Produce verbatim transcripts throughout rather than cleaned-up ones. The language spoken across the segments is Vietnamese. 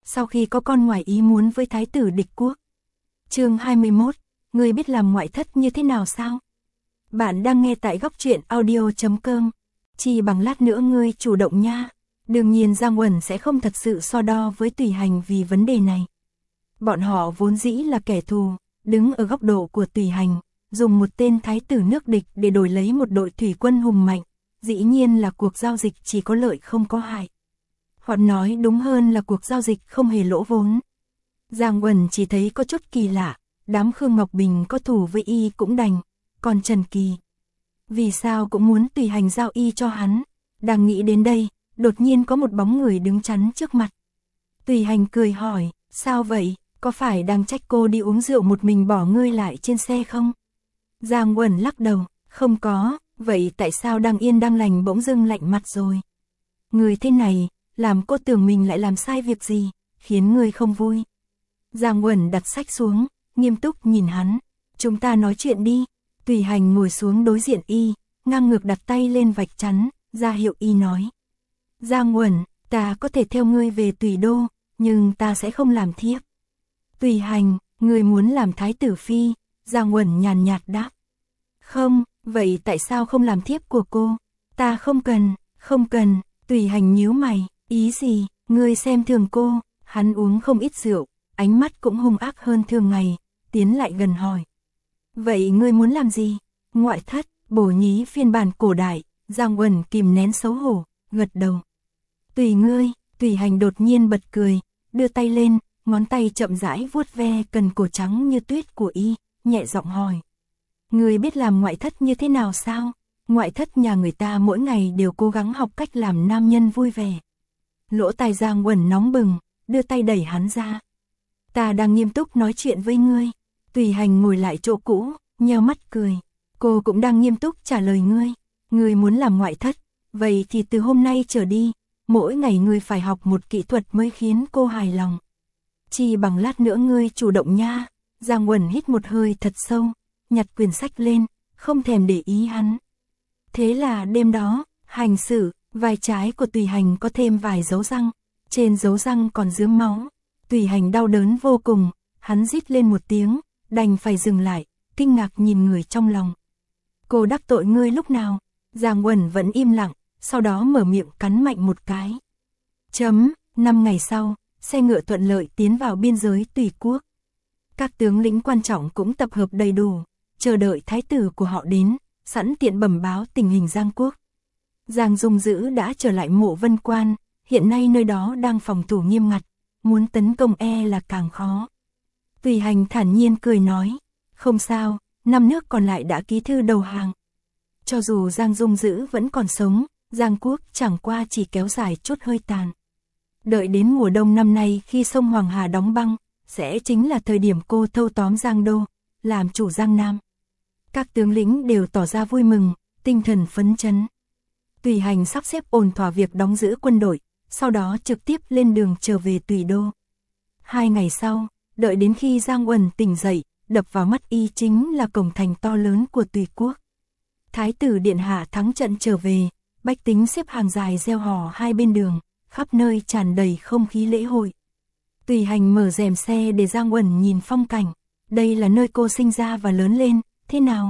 sau khi có con ngoài ý muốn với thái tử địch quốc. Chương hai mươi mốt, ngươi biết làm ngoại thất như thế nào sao? Bạn đang nghe tại góc truyện audio chấm com. Chỉ bằng lát nữa ngươi chủ động nha. Đương nhiên Giang Uẩn sẽ không thật sự so đo với Tùy Hành vì vấn đề này. Bọn họ vốn dĩ là kẻ thù, đứng ở góc độ của Tùy Hành, dùng một tên thái tử nước địch để đổi lấy một đội thủy quân hùng mạnh, dĩ nhiên là cuộc giao dịch chỉ có lợi không có hại. Hoặc nói đúng hơn là cuộc giao dịch không hề lỗ vốn. Giang Uẩn chỉ thấy có chút kỳ lạ, đám Khương Ngọc Bình có thù với y cũng đành, còn Trần Kỳ vì sao cũng muốn Tùy Hành giao y cho hắn. Đang nghĩ đến đây, đột nhiên có một bóng người đứng chắn trước mặt. Tùy Hành cười hỏi, sao vậy, có phải đang trách cô đi uống rượu một mình bỏ ngươi lại trên xe không? Giang Uẩn lắc đầu, không có, vậy tại sao đang yên đang lành bỗng dưng lạnh mặt rồi? Người thế này, làm cô tưởng mình lại làm sai việc gì, khiến ngươi không vui. Giang Uẩn đặt sách xuống, nghiêm túc nhìn hắn, chúng ta nói chuyện đi. Tùy Hành ngồi xuống đối diện y, ngang ngược đặt tay lên vạch chắn, ra hiệu y nói. Giang Uẩn, ta có thể theo ngươi về Tùy Đô, nhưng ta sẽ không làm thiếp. Tùy Hành, ngươi muốn làm thái tử phi? Giang Uẩn nhàn nhạt đáp. Không, vậy tại sao không làm thiếp của cô? Ta không cần, không cần. Tùy Hành nhíu mày, ý gì, ngươi xem thường cô? Hắn uống không ít rượu, ánh mắt cũng hung ác hơn thường ngày, tiến lại gần hỏi. Vậy ngươi muốn làm gì? Ngoại thất, bổ nhí phiên bản cổ đại. Giang Uẩn kìm nén xấu hổ, gật đầu. Tùy ngươi. Tùy Hành đột nhiên bật cười, đưa tay lên, ngón tay chậm rãi vuốt ve cần cổ trắng như tuyết của y, nhẹ giọng hỏi. Ngươi biết làm ngoại thất như thế nào sao? Ngoại thất nhà người ta mỗi ngày đều cố gắng học cách làm nam nhân vui vẻ. Lỗ tai Giang Uẩn nóng bừng, đưa tay đẩy hắn ra. Ta đang nghiêm túc nói chuyện với ngươi. Tùy Hành ngồi lại chỗ cũ, nheo mắt cười. Cô cũng đang nghiêm túc trả lời ngươi. Ngươi muốn làm ngoại thất, vậy thì từ hôm nay trở đi, mỗi ngày ngươi phải học một kỹ thuật mới khiến cô hài lòng. Chỉ bằng lát nữa ngươi chủ động nha. Giang Uẩn hít một hơi thật sâu, nhặt quyển sách lên, không thèm để ý hắn. Thế là đêm đó, hành xử, vai trái của Tùy Hành có thêm vài dấu răng, trên dấu răng còn rướm máu. Tùy Hành đau đớn vô cùng, hắn rít lên một tiếng, đành phải dừng lại, kinh ngạc nhìn người trong lòng. Cô đắc tội ngươi lúc nào? Giang Uẩn vẫn im lặng, sau đó mở miệng cắn mạnh một cái. Chấm, năm ngày sau, xe ngựa thuận lợi tiến vào biên giới Tùy quốc. Các tướng lĩnh quan trọng cũng tập hợp đầy đủ, chờ đợi thái tử của họ đến, sẵn tiện bẩm báo tình hình Giang quốc. Giang Dung Dữ đã trở lại Mộ Vân Quan, hiện nay nơi đó đang phòng thủ nghiêm ngặt, muốn tấn công e là càng khó. Tùy Hành thản nhiên cười nói, không sao, năm nước còn lại đã ký thư đầu hàng. Cho dù Giang Dung Dữ vẫn còn sống, Giang quốc chẳng qua chỉ kéo dài chút hơi tàn. Đợi đến mùa đông năm nay khi sông Hoàng Hà đóng băng, sẽ chính là thời điểm cô thâu tóm Giang Đô, làm chủ Giang Nam. Các tướng lĩnh đều tỏ ra vui mừng, tinh thần phấn chấn. Tùy Hành sắp xếp ổn thỏa việc đóng giữ quân đội, sau đó trực tiếp lên đường trở về Tùy Đô. Hai ngày sau, đợi đến khi Giang Uẩn tỉnh dậy, đập vào mắt y chính là cổng thành to lớn của Tùy quốc. Thái tử điện hạ thắng trận trở về, bách tính xếp hàng dài reo hò hai bên đường, khắp nơi tràn đầy không khí lễ hội. Tùy Hành mở rèm xe để Giang Uẩn nhìn phong cảnh. Đây là nơi cô sinh ra và lớn lên, thế nào?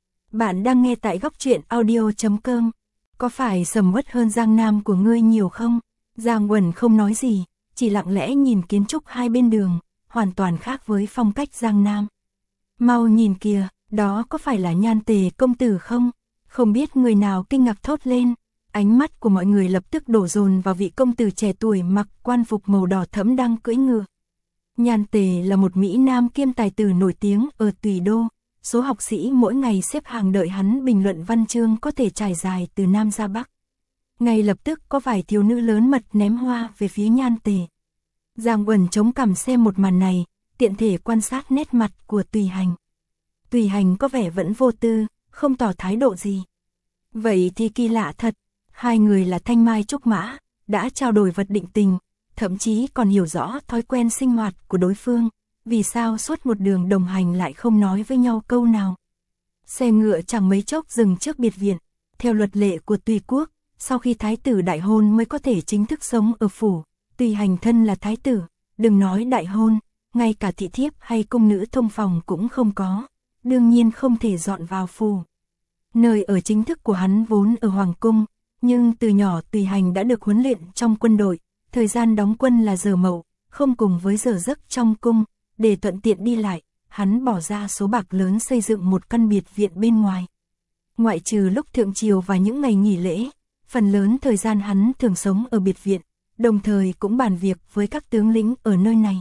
Bạn đang nghe tại góc truyện audio chấm com. Có phải sầm uất hơn Giang Nam của ngươi nhiều không? Giang Uẩn không nói gì, chỉ lặng lẽ nhìn kiến trúc hai bên đường, hoàn toàn khác với phong cách Giang Nam. Mau nhìn kìa, đó có phải là Nhan Tề công tử không? Không biết người nào kinh ngạc thốt lên. Ánh mắt của mọi người lập tức đổ dồn vào vị công tử trẻ tuổi mặc quan phục màu đỏ thẫm đang cưỡi ngựa. Nhan Tề là một Mỹ Nam kiêm tài tử nổi tiếng ở Tùy Đô. Số học sĩ mỗi ngày xếp hàng đợi hắn bình luận văn chương có thể trải dài từ Nam ra Bắc. Ngay lập tức có vài thiếu nữ lớn mật ném hoa về phía Nhan Tề. Giang Uẩn chống cằm xem một màn này, tiện thể quan sát nét mặt của Tùy Hành. Tùy Hành có vẻ vẫn vô tư, không tỏ thái độ gì. Vậy thì kỳ lạ thật, hai người là thanh mai trúc mã, đã trao đổi vật định tình, thậm chí còn hiểu rõ thói quen sinh hoạt của đối phương. Vì sao suốt một đường đồng hành lại không nói với nhau câu nào? Xe ngựa chẳng mấy chốc dừng trước biệt viện. Theo luật lệ của Tùy quốc, sau khi thái tử đại hôn mới có thể chính thức sống ở phủ. Tùy Hành thân là thái tử, đừng nói đại hôn, ngay cả thị thiếp hay cung nữ thông phòng cũng không có, đương nhiên không thể dọn vào phủ. Nơi ở chính thức của hắn vốn ở Hoàng cung, nhưng từ nhỏ Tùy Hành đã được huấn luyện trong quân đội, thời gian đóng quân là giờ mậu, không cùng với giờ giấc trong cung, để thuận tiện đi lại, hắn bỏ ra số bạc lớn xây dựng một căn biệt viện bên ngoài. Ngoại trừ lúc thượng triều và những ngày nghỉ lễ, phần lớn thời gian hắn thường sống ở biệt viện, đồng thời cũng bàn việc với các tướng lĩnh ở nơi này.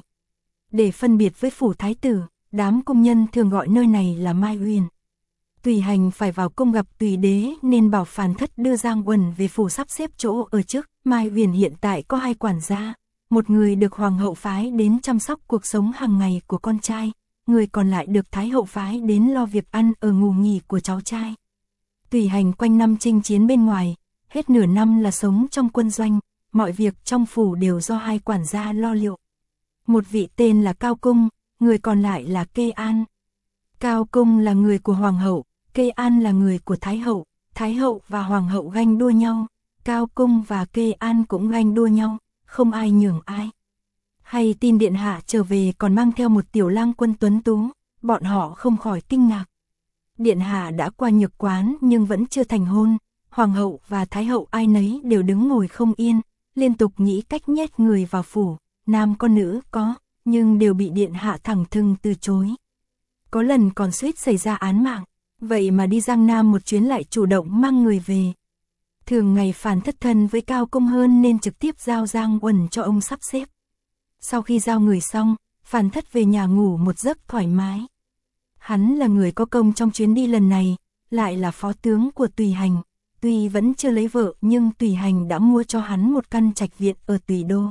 Để phân biệt với phủ thái tử, đám cung nhân thường gọi nơi này là Mai Uyển. Tùy Hành phải vào cung gặp Tùy đế nên bảo phàn thất đưa Giang Uẩn về phủ sắp xếp chỗ ở trước. Mai Uyển hiện tại có hai quản gia, một người được hoàng hậu phái đến chăm sóc cuộc sống hàng ngày của con trai, người còn lại được thái hậu phái đến lo việc ăn ở ngủ nghỉ của cháu trai. Tùy Hành quanh năm chinh chiến bên ngoài, hết nửa năm là sống trong quân doanh, mọi việc trong phủ đều do hai quản gia lo liệu. Một vị tên là Cao Cung, người còn lại là Kê An. Cao Cung là người của hoàng hậu, Kê An là người của thái hậu, thái hậu và hoàng hậu ganh đua nhau, Cao Cung và Kê An cũng ganh đua nhau, không ai nhường ai. Hay tin điện hạ trở về còn mang theo một tiểu lang quân tuấn tú, bọn họ không khỏi kinh ngạc. Điện hạ đã qua Nhược Quán nhưng vẫn chưa thành hôn, hoàng hậu và thái hậu ai nấy đều đứng ngồi không yên, liên tục nghĩ cách nhét người vào phủ, nam có nữ có, nhưng đều bị điện hạ thẳng thừng từ chối. Có lần còn suýt xảy ra án mạng, vậy mà đi Giang Nam một chuyến lại chủ động mang người về. Thường ngày phàn thất thân với Cao Cung hơn nên trực tiếp giao Giang Uẩn cho ông sắp xếp. Sau khi giao người xong, phàn thất về nhà ngủ một giấc thoải mái. Hắn là người có công trong chuyến đi lần này, lại là phó tướng của Tùy Hành. Tuy vẫn chưa lấy vợ nhưng Tùy Hành đã mua cho hắn một căn trạch viện ở Tùy Đô.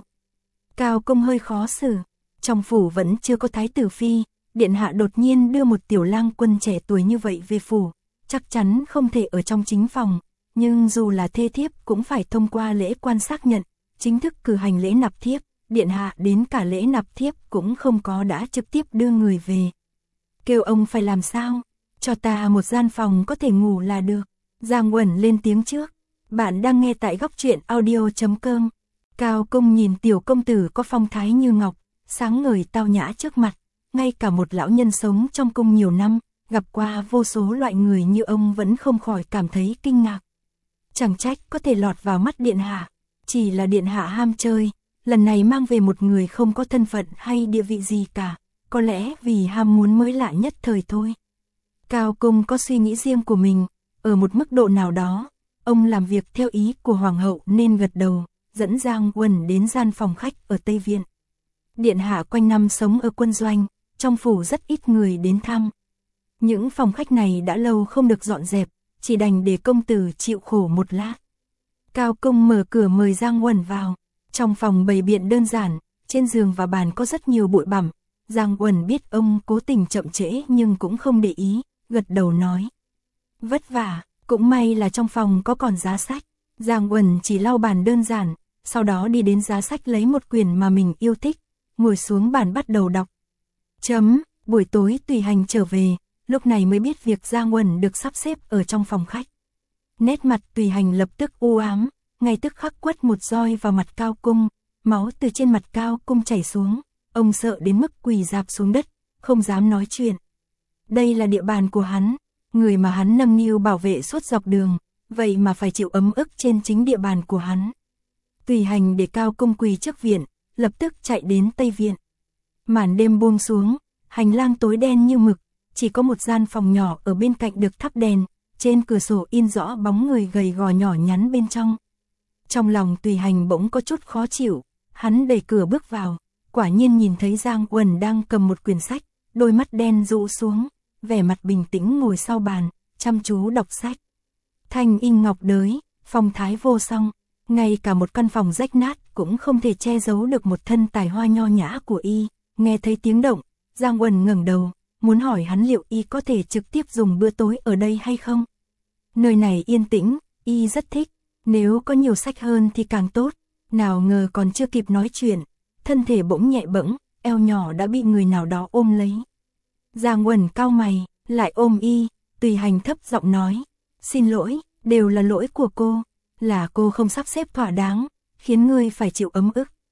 Cao Cung hơi khó xử, trong phủ vẫn chưa có thái tử phi, điện hạ đột nhiên đưa một tiểu lang quân trẻ tuổi như vậy về phủ, chắc chắn không thể ở trong chính phòng, nhưng dù là thê thiếp cũng phải thông qua lễ quan xác nhận, chính thức cử hành lễ nạp thiếp, điện hạ đến cả lễ nạp thiếp cũng không có đã trực tiếp đưa người về. Kêu ông phải làm sao? Cho ta một gian phòng có thể ngủ là được. Giang Uẩn lên tiếng trước. Bạn đang nghe tại góc truyện audio chấm com. Cao Cung nhìn tiểu công tử có phong thái như ngọc, sáng ngời tao nhã trước mặt, ngay cả một lão nhân sống trong cung nhiều năm, gặp qua vô số loại người như ông vẫn không khỏi cảm thấy kinh ngạc. Chẳng trách có thể lọt vào mắt điện hạ, chỉ là điện hạ ham chơi, lần này mang về một người không có thân phận hay địa vị gì cả, có lẽ vì ham muốn mới lạ nhất thời thôi. Cao Cung có suy nghĩ riêng của mình, ở một mức độ nào đó, ông làm việc theo ý của hoàng hậu nên gật đầu, dẫn Giang Uẩn đến gian phòng khách ở Tây Viện. Điện hạ quanh năm sống ở quân doanh, trong phủ rất ít người đến thăm. Những phòng khách này đã lâu không được dọn dẹp, chỉ đành để công tử chịu khổ một lát. Cao Cung mở cửa mời Giang Uẩn vào, trong phòng bày biện đơn giản, trên giường và bàn có rất nhiều bụi bặm. Giang Uẩn biết ông cố tình chậm trễ nhưng cũng không để ý, gật đầu nói. Vất vả, cũng may là trong phòng có còn giá sách. Giang Uẩn chỉ lau bàn đơn giản, sau đó đi đến giá sách lấy một quyển mà mình yêu thích, ngồi xuống bàn bắt đầu đọc. Chấm, buổi tối Tùy Hành trở về, lúc này mới biết việc Giang Uẩn được sắp xếp ở trong phòng khách. Nét mặt Tùy Hành lập tức u ám, ngay tức khắc quất một roi vào mặt Cao Cung, máu từ trên mặt Cao Cung chảy xuống, ông sợ đến mức quỳ rạp xuống đất, không dám nói chuyện. Đây là địa bàn của hắn, người mà hắn nâng niu bảo vệ suốt dọc đường, vậy mà phải chịu ấm ức trên chính địa bàn của hắn. Tùy Hành để Cao Cung quỳ trước viện, lập tức chạy đến Tây Viện. Màn đêm buông xuống, hành lang tối đen như mực, chỉ có một gian phòng nhỏ ở bên cạnh được thắp đèn, trên cửa sổ in rõ bóng người gầy gò nhỏ nhắn bên trong. Trong lòng Tùy Hành bỗng có chút khó chịu, hắn đẩy cửa bước vào, quả nhiên nhìn thấy Giang Uẩn đang cầm một quyển sách, đôi mắt đen rũ xuống, vẻ mặt bình tĩnh ngồi sau bàn, chăm chú đọc sách. Thanh in ngọc đới, phong thái vô song, ngay cả một căn phòng rách nát cũng không thể che giấu được một thân tài hoa nho nhã của y. Nghe thấy tiếng động, Giang Uẩn ngẩng đầu, muốn hỏi hắn liệu y có thể trực tiếp dùng bữa tối ở đây hay không. Nơi này yên tĩnh, y rất thích, nếu có nhiều sách hơn thì càng tốt. Nào ngờ còn chưa kịp nói chuyện, thân thể bỗng nhẹ bẫng, eo nhỏ đã bị người nào đó ôm lấy. Giang Uẩn cau mày, lại ôm y, Tùy Hành thấp giọng nói, xin lỗi, đều là lỗi của cô, là cô không sắp xếp thỏa đáng, khiến ngươi phải chịu ấm ức.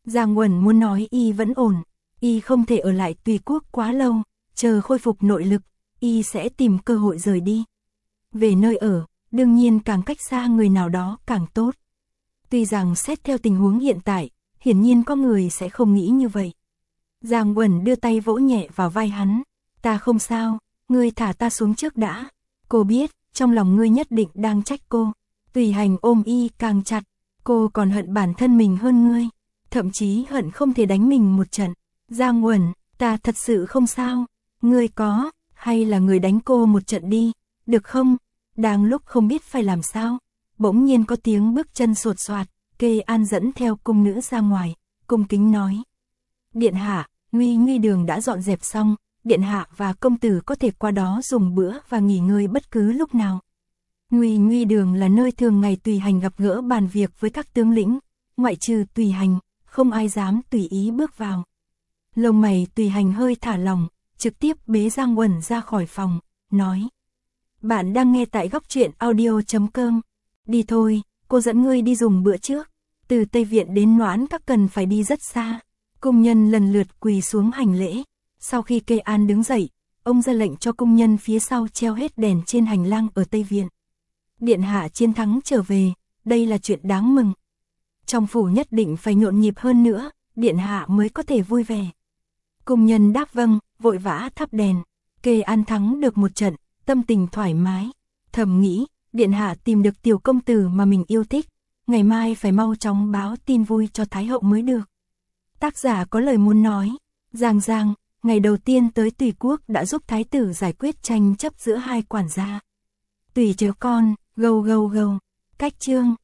Giang Uẩn muốn nói y vẫn ổn, y không thể ở lại Tùy Quốc quá lâu, chờ khôi phục nội lực, y sẽ tìm cơ hội rời đi. Về nơi ở, đương nhiên càng cách xa người nào đó càng tốt. Tuy rằng xét theo tình huống hiện tại, hiển nhiên có người sẽ không nghĩ như vậy. Giang Uẩn đưa tay vỗ nhẹ vào vai hắn, ta không sao, ngươi thả ta xuống trước đã. Cô biết, trong lòng ngươi nhất định đang trách cô. Tùy Hành ôm y càng chặt, cô còn hận bản thân mình hơn ngươi, thậm chí hận không thể đánh mình một trận. Giang Uẩn, ta thật sự không sao, ngươi có, hay là người đánh cô một trận đi, được không? Đang lúc không biết phải làm sao, bỗng nhiên có tiếng bước chân sột soạt, Kê An dẫn theo cung nữ ra ngoài, cung kính nói. Điện hạ, Nguy Nguy Đường đã dọn dẹp xong, điện hạ và công tử có thể qua đó dùng bữa và nghỉ ngơi bất cứ lúc nào. Nguy Nguy Đường là nơi thường ngày Tùy Hành gặp gỡ bàn việc với các tướng lĩnh, ngoại trừ Tùy Hành, không ai dám tùy ý bước vào. Lông mày Tùy Hành hơi thả lỏng, trực tiếp bế Giang Uẩn ra khỏi phòng, nói. Bạn đang nghe tại góc truyện audio chấm com. Đi thôi, cô dẫn ngươi đi dùng bữa trước. Từ Tây Viện đến Noãn Các cần phải đi rất xa. Cung nhân lần lượt quỳ xuống hành lễ. Sau khi Kê An đứng dậy, ông ra lệnh cho cung nhân phía sau treo hết đèn trên hành lang ở Tây Viện. Điện hạ chiến thắng trở về, đây là chuyện đáng mừng. Trong phủ nhất định phải nhộn nhịp hơn nữa, điện hạ mới có thể vui vẻ. Cung nhân đáp vâng, vội vã thắp đèn. Kê An thắng được một trận, tâm tình thoải mái. Thầm nghĩ, điện hạ tìm được tiểu công tử mà mình yêu thích, ngày mai phải mau chóng báo tin vui cho Thái hậu mới được. Tác giả có lời muốn nói. Giang Giang, ngày đầu tiên tới Tùy Quốc đã giúp thái tử giải quyết tranh chấp giữa hai quản gia. Tùy chớ con, gâu gâu gâu. Cách chương